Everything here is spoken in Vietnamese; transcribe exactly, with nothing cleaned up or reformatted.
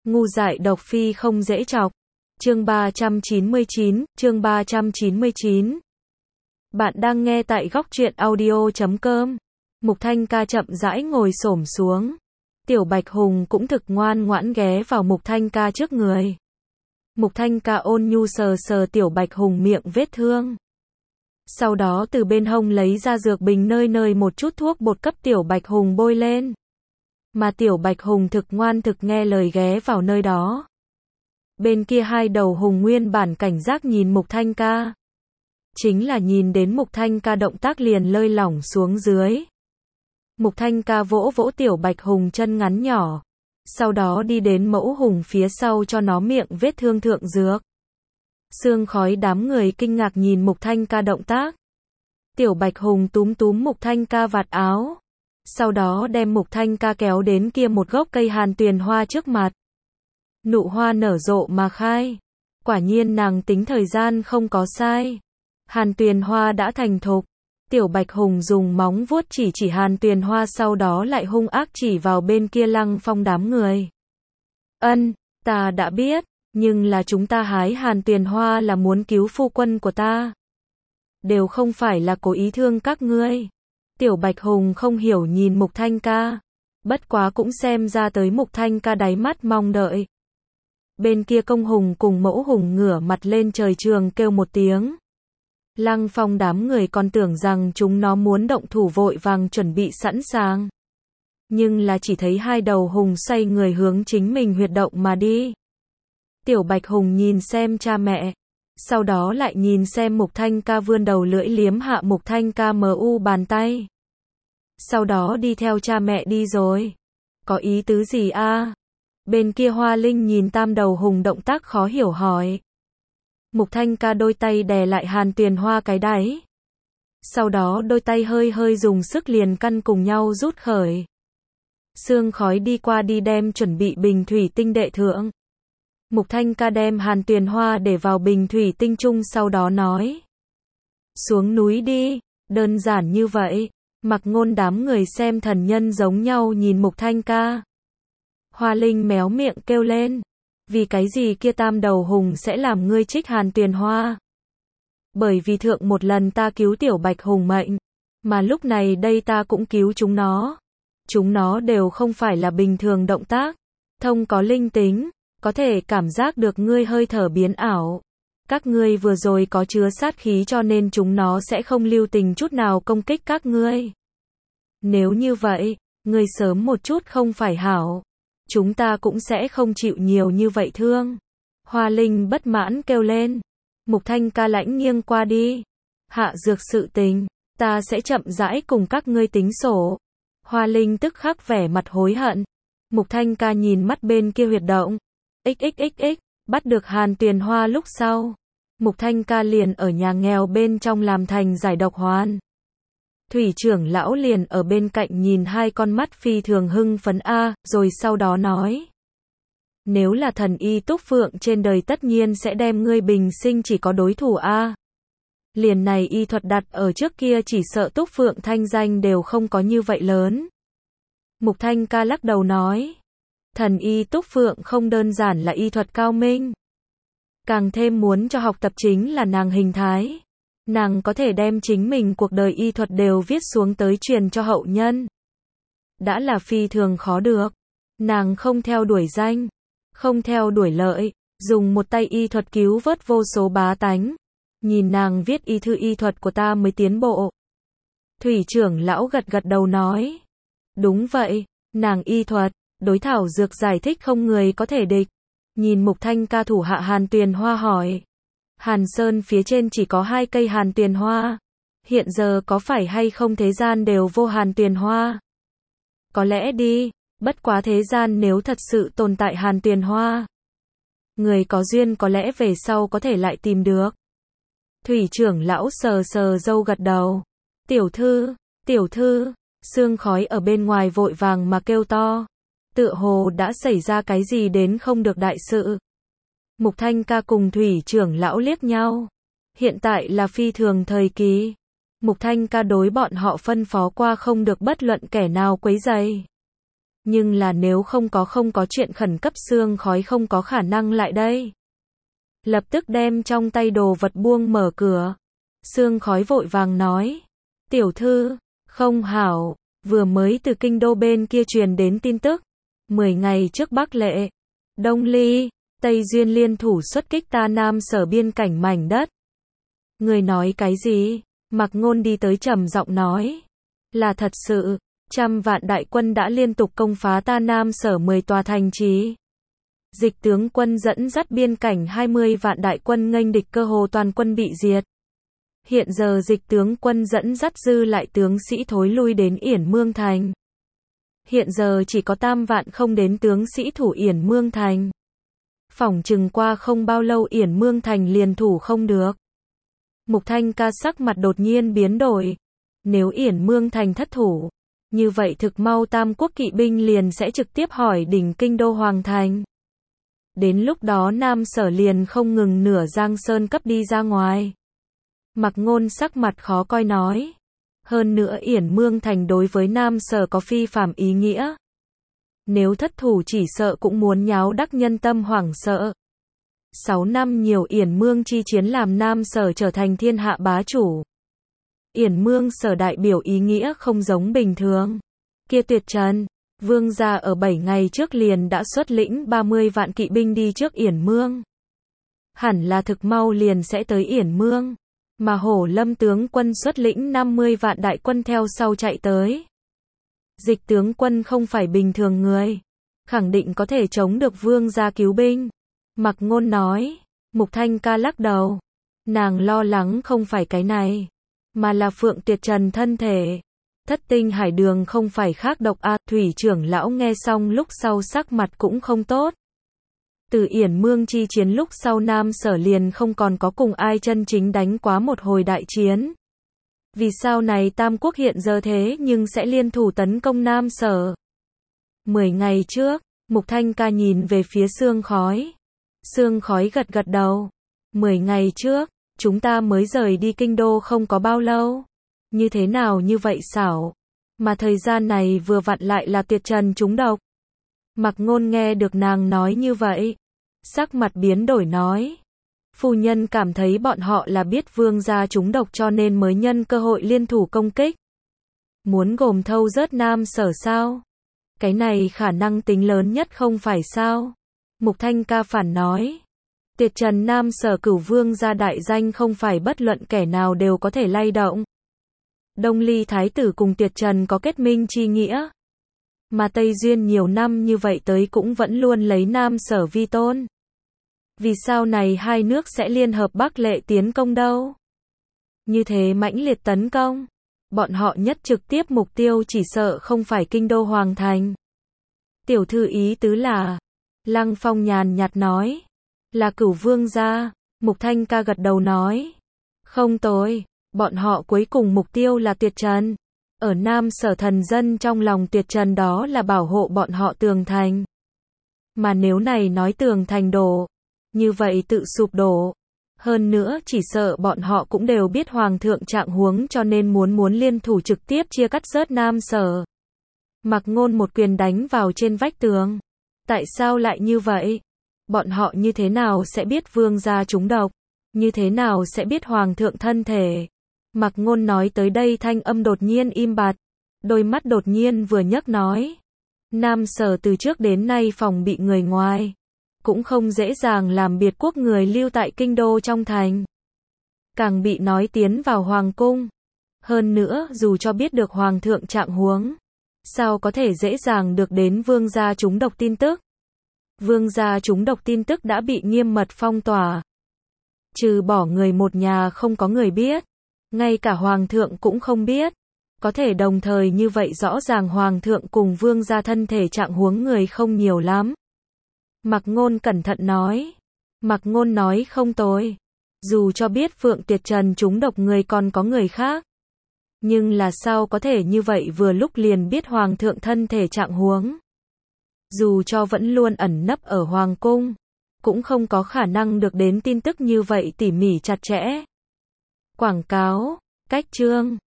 Ngu dại độc phi không dễ chọc. Chương ba trăm chín mươi chín, chương ba trăm chín mươi chín. Bạn đang nghe tại góc truyện audio chấm com. Mục Thanh Ca chậm rãi ngồi xổm xuống. Tiểu Bạch Hùng cũng thực ngoan ngoãn ghé vào Mục Thanh Ca trước người. Mục Thanh Ca ôn nhu sờ sờ Tiểu Bạch Hùng miệng vết thương. Sau đó từ bên hông lấy ra dược bình nơi nơi một chút thuốc bột cấp Tiểu Bạch Hùng bôi lên. Mà Tiểu Bạch Hùng thực ngoan thực nghe lời ghé vào nơi đó. Bên kia hai đầu hùng nguyên bản cảnh giác nhìn Mục Thanh Ca. Chính là nhìn đến Mục Thanh Ca động tác liền lơi lỏng xuống dưới. Mục Thanh Ca vỗ vỗ Tiểu Bạch Hùng chân ngắn nhỏ. Sau đó đi đến mẫu hùng phía sau cho nó miệng vết thương thượng dược. Sương khói đám người kinh ngạc nhìn Mục Thanh Ca động tác. Tiểu Bạch Hùng túm túm Mục Thanh Ca vạt áo. Sau đó đem Mục Thanh Ca kéo đến kia một gốc cây hàn tuyền hoa trước mặt. Nụ hoa nở rộ mà khai. Quả nhiên nàng tính thời gian không có sai. Hàn tuyền hoa đã thành thục. Tiểu Bạch Hùng dùng móng vuốt chỉ chỉ hàn tuyền hoa, sau đó lại hung ác chỉ vào bên kia Lăng Phong đám người. Ân, ta đã biết, nhưng là chúng ta hái hàn tuyền hoa là muốn cứu phu quân của ta. Đều không phải là cố ý thương các ngươi. Tiểu Bạch Hùng không hiểu nhìn Mục Thanh Ca. Bất quá cũng xem ra tới Mục Thanh Ca đáy mắt mong đợi. Bên kia công hùng cùng mẫu hùng ngửa mặt lên trời trường kêu một tiếng. Lăng Phong đám người còn tưởng rằng chúng nó muốn động thủ, vội vàng chuẩn bị sẵn sàng. Nhưng là chỉ thấy hai đầu hùng xoay người hướng chính mình huyệt động mà đi. Tiểu Bạch Hùng nhìn xem cha mẹ. Sau đó lại nhìn xem Mục Thanh Ca, vươn đầu lưỡi liếm hạ Mục Thanh Ca mờ u bàn tay. Sau đó đi theo cha mẹ đi rồi. Có ý tứ gì a? Bên kia Hoa Linh nhìn tam đầu hùng động tác khó hiểu hỏi. Mục Thanh Ca đôi tay đè lại hàn tuyền hoa cái đáy. Sau đó đôi tay hơi hơi dùng sức liền căn cùng nhau rút khởi. Sương khói đi qua đi đem chuẩn bị bình thủy tinh đệ thượng. Mục Thanh Ca đem hàn tuyền hoa để vào bình thủy tinh chung, sau đó nói. Xuống núi đi, đơn giản như vậy. Mặc Ngôn đám người xem thần nhân giống nhau nhìn Mục Thanh Ca. Hoa Linh méo miệng kêu lên. Vì cái gì kia tam đầu hùng sẽ làm ngươi trích hàn tuyền hoa? Bởi vì thượng một lần ta cứu Tiểu Bạch Hùng mệnh. Mà lúc này đây ta cũng cứu chúng nó. Chúng nó đều không phải là bình thường động tác. Thông có linh tính. Có thể cảm giác được ngươi hơi thở biến ảo. Các ngươi vừa rồi có chứa sát khí cho nên chúng nó sẽ không lưu tình chút nào công kích các ngươi. Nếu như vậy, ngươi sớm một chút không phải hảo. Chúng ta cũng sẽ không chịu nhiều như vậy thương. Hoa Linh bất mãn kêu lên. Mục Thanh Ca lãnh nghiêng qua đi. Hạ dược sự tình, ta sẽ chậm rãi cùng các ngươi tính sổ. Hoa Linh tức khắc vẻ mặt hối hận. Mục Thanh Ca nhìn mắt bên kia huyệt động. xxxx, bắt được hàn tuyền hoa lúc sau. Mục Thanh Ca liền ở nhà nghèo bên trong làm thành giải độc hoàn. Thủy trưởng lão liền ở bên cạnh nhìn hai con mắt phi thường hưng phấn a, rồi sau đó nói. Nếu là thần y túc phượng trên đời tất nhiên sẽ đem ngươi bình sinh chỉ có đối thủ a. Liền này y thuật đặt ở trước kia chỉ sợ túc phượng thanh danh đều không có như vậy lớn. Mục Thanh Ca lắc đầu nói. Thần y túc phượng không đơn giản là y thuật cao minh. Càng thêm muốn cho học tập chính là nàng hình thái. Nàng có thể đem chính mình cuộc đời y thuật đều viết xuống tới truyền cho hậu nhân. Đã là phi thường khó được. Nàng không theo đuổi danh, không theo đuổi lợi, dùng một tay y thuật cứu vớt vô số bá tánh. Nhìn nàng viết y thư, y thuật của ta mới tiến bộ. Thủy trưởng lão gật gật đầu nói. Đúng vậy, nàng y thuật, đối thảo dược giải thích không người có thể địch. Nhìn Mục Thanh Ca thủ hạ hàn tuyền hoa hỏi. Hàn Sơn phía trên chỉ có hai cây hàn tuyền hoa. Hiện giờ có phải hay không thế gian đều vô hàn tuyền hoa? Có lẽ đi, bất quá thế gian nếu thật sự tồn tại hàn tuyền hoa. Người có duyên có lẽ về sau có thể lại tìm được. Thủy trưởng lão sờ sờ râu gật đầu. Tiểu thư, tiểu thư, sương khói ở bên ngoài vội vàng mà kêu to. Tựa hồ đã xảy ra cái gì đến không được đại sự. Mục Thanh Ca cùng Thủy trưởng lão liếc nhau. Hiện tại là phi thường thời kỳ. Mục Thanh Ca đối bọn họ phân phó qua không được bất luận kẻ nào quấy rầy. Nhưng là nếu không có không có chuyện khẩn cấp Sương Khói không có khả năng lại đây. Lập tức đem trong tay đồ vật buông mở cửa. Sương Khói vội vàng nói. Tiểu thư, không hảo, vừa mới từ kinh đô bên kia truyền đến tin tức. Mười ngày trước Bắc Lệ, Đông Ly, Tây Duyên liên thủ xuất kích ta Nam Sở biên cảnh mảnh đất. Người nói cái gì? Mạc Ngôn đi tới trầm giọng nói. Là thật sự, trăm vạn đại quân đã liên tục công phá ta Nam Sở mười tòa thành trì. Dịch tướng quân dẫn dắt biên cảnh hai mươi vạn đại quân nghênh địch cơ hồ toàn quân bị diệt. Hiện giờ dịch tướng quân dẫn dắt dư lại tướng sĩ thối lui đến Yển Mương Thành. Hiện giờ chỉ có tam vạn không đến tướng sĩ thủ Yển Mương Thành. Phỏng chừng qua không bao lâu Yển Mương Thành liền thủ không được. Mục Thanh ca sắc mặt đột nhiên biến đổi. Nếu Yển Mương Thành thất thủ, như vậy thực mau Tam Quốc kỵ binh liền sẽ trực tiếp hỏi đỉnh kinh đô Hoàng Thành. Đến lúc đó Nam Sở liền không ngừng nửa Giang Sơn cấp đi ra ngoài. Mạc Ngôn sắc mặt khó coi nói. Hơn nữa Yển Mương Thành đối với Nam Sở có phi phàm ý nghĩa. Nếu thất thủ chỉ sợ cũng muốn nháo đắc nhân tâm hoảng sợ. Sáu năm nhiều Yển Mương chi chiến làm Nam Sở trở thành thiên hạ bá chủ. Yển Mương Sở đại biểu ý nghĩa không giống bình thường. Kia Tuyệt Trần, vương gia ở bảy ngày trước liền đã xuất lĩnh ba mươi vạn kỵ binh đi trước Yển Mương. Hẳn là thực mau liền sẽ tới Yển Mương. Mà Hổ Lâm tướng quân xuất lĩnh năm mươi vạn đại quân theo sau chạy tới. Dịch tướng quân không phải bình thường người. Khẳng định có thể chống được vương gia cứu binh. Mạc Ngôn nói. Mục Thanh ca lắc đầu. Nàng lo lắng không phải cái này. Mà là Phượng Tuyệt Trần thân thể. Thất tinh hải đường không phải khác độc a. Thủy trưởng lão nghe xong lúc sau sắc mặt cũng không tốt. Từ Yển Mương chi chiến lúc sau Nam Sở liền không còn có cùng ai chân chính đánh quá một hồi đại chiến. Vì sao này Tam Quốc hiện giờ thế nhưng sẽ liên thủ tấn công Nam Sở? Mười ngày trước, Mục Thanh ca nhìn về phía Sương Khói. Sương Khói gật gật đầu. Mười ngày trước, chúng ta mới rời đi kinh đô không có bao lâu. Như thế nào như vậy xảo? Mà thời gian này vừa vặn lại là Tuyệt Trần trúng độc. Mạc Ngôn nghe được nàng nói như vậy. Sắc mặt biến đổi nói. Phu nhân cảm thấy bọn họ là biết vương gia trúng độc cho nên mới nhân cơ hội liên thủ công kích. Muốn gồm thâu rớt Nam Sở sao? Cái này khả năng tính lớn nhất không phải sao? Mục Thanh ca phản nói. Tuyệt Trần Nam Sở cửu vương gia đại danh không phải bất luận kẻ nào đều có thể lay động. Đông Ly Thái tử cùng Tuyệt Trần có kết minh chi nghĩa. Mà Tây Duyên nhiều năm như vậy tới cũng vẫn luôn lấy Nam Sở vi tôn. Vì sao này hai nước sẽ liên hợp Bắc Lệ tiến công đâu? Như thế mãnh liệt tấn công. Bọn họ nhất trực tiếp mục tiêu chỉ sợ không phải kinh đô Hoàng Thành. Tiểu thư ý tứ là. Lăng Phong nhàn nhạt nói. Là cửu vương gia. Mục Thanh ca gật đầu nói. Không tồi. Bọn họ cuối cùng mục tiêu là Tuyệt Trần. Ở Nam Sở thần dân trong lòng Tuyệt Trần đó là bảo hộ bọn họ tường thành. Mà nếu này nói tường thành đổ, như vậy tự sụp đổ. Hơn nữa chỉ sợ bọn họ cũng đều biết Hoàng thượng trạng huống cho nên muốn muốn liên thủ trực tiếp chia cắt rớt Nam Sở. Mạc Ngôn một quyền đánh vào trên vách tường. Tại sao lại như vậy? Bọn họ như thế nào sẽ biết vương gia trúng độc? Như thế nào sẽ biết Hoàng thượng thân thể? Mạc Ngôn nói tới đây thanh âm đột nhiên im bặt. Đôi mắt đột nhiên vừa nhấc nói. Nam Sở từ trước đến nay phòng bị người ngoài. Cũng không dễ dàng làm biệt quốc người lưu tại kinh đô trong thành. Càng bị nói tiến vào Hoàng cung. Hơn nữa dù cho biết được Hoàng thượng trạng huống. Sao có thể dễ dàng được đến vương gia trúng độc tin tức. Vương gia trúng độc tin tức đã bị nghiêm mật phong tỏa. Trừ bỏ người một nhà không có người biết. Ngay cả Hoàng thượng cũng không biết. Có thể đồng thời như vậy rõ ràng Hoàng thượng cùng vương gia thân thể trạng huống người không nhiều lắm. Mạc Ngôn cẩn thận nói. Mạc Ngôn nói không tồi. Dù cho biết Phượng Tuyệt Trần trúng độc người còn có người khác. Nhưng là sao có thể như vậy vừa lúc liền biết Hoàng thượng thân thể trạng huống. Dù cho vẫn luôn ẩn nấp ở Hoàng cung. Cũng không có khả năng được đến tin tức như vậy tỉ mỉ chặt chẽ. Quảng cáo, cách chương.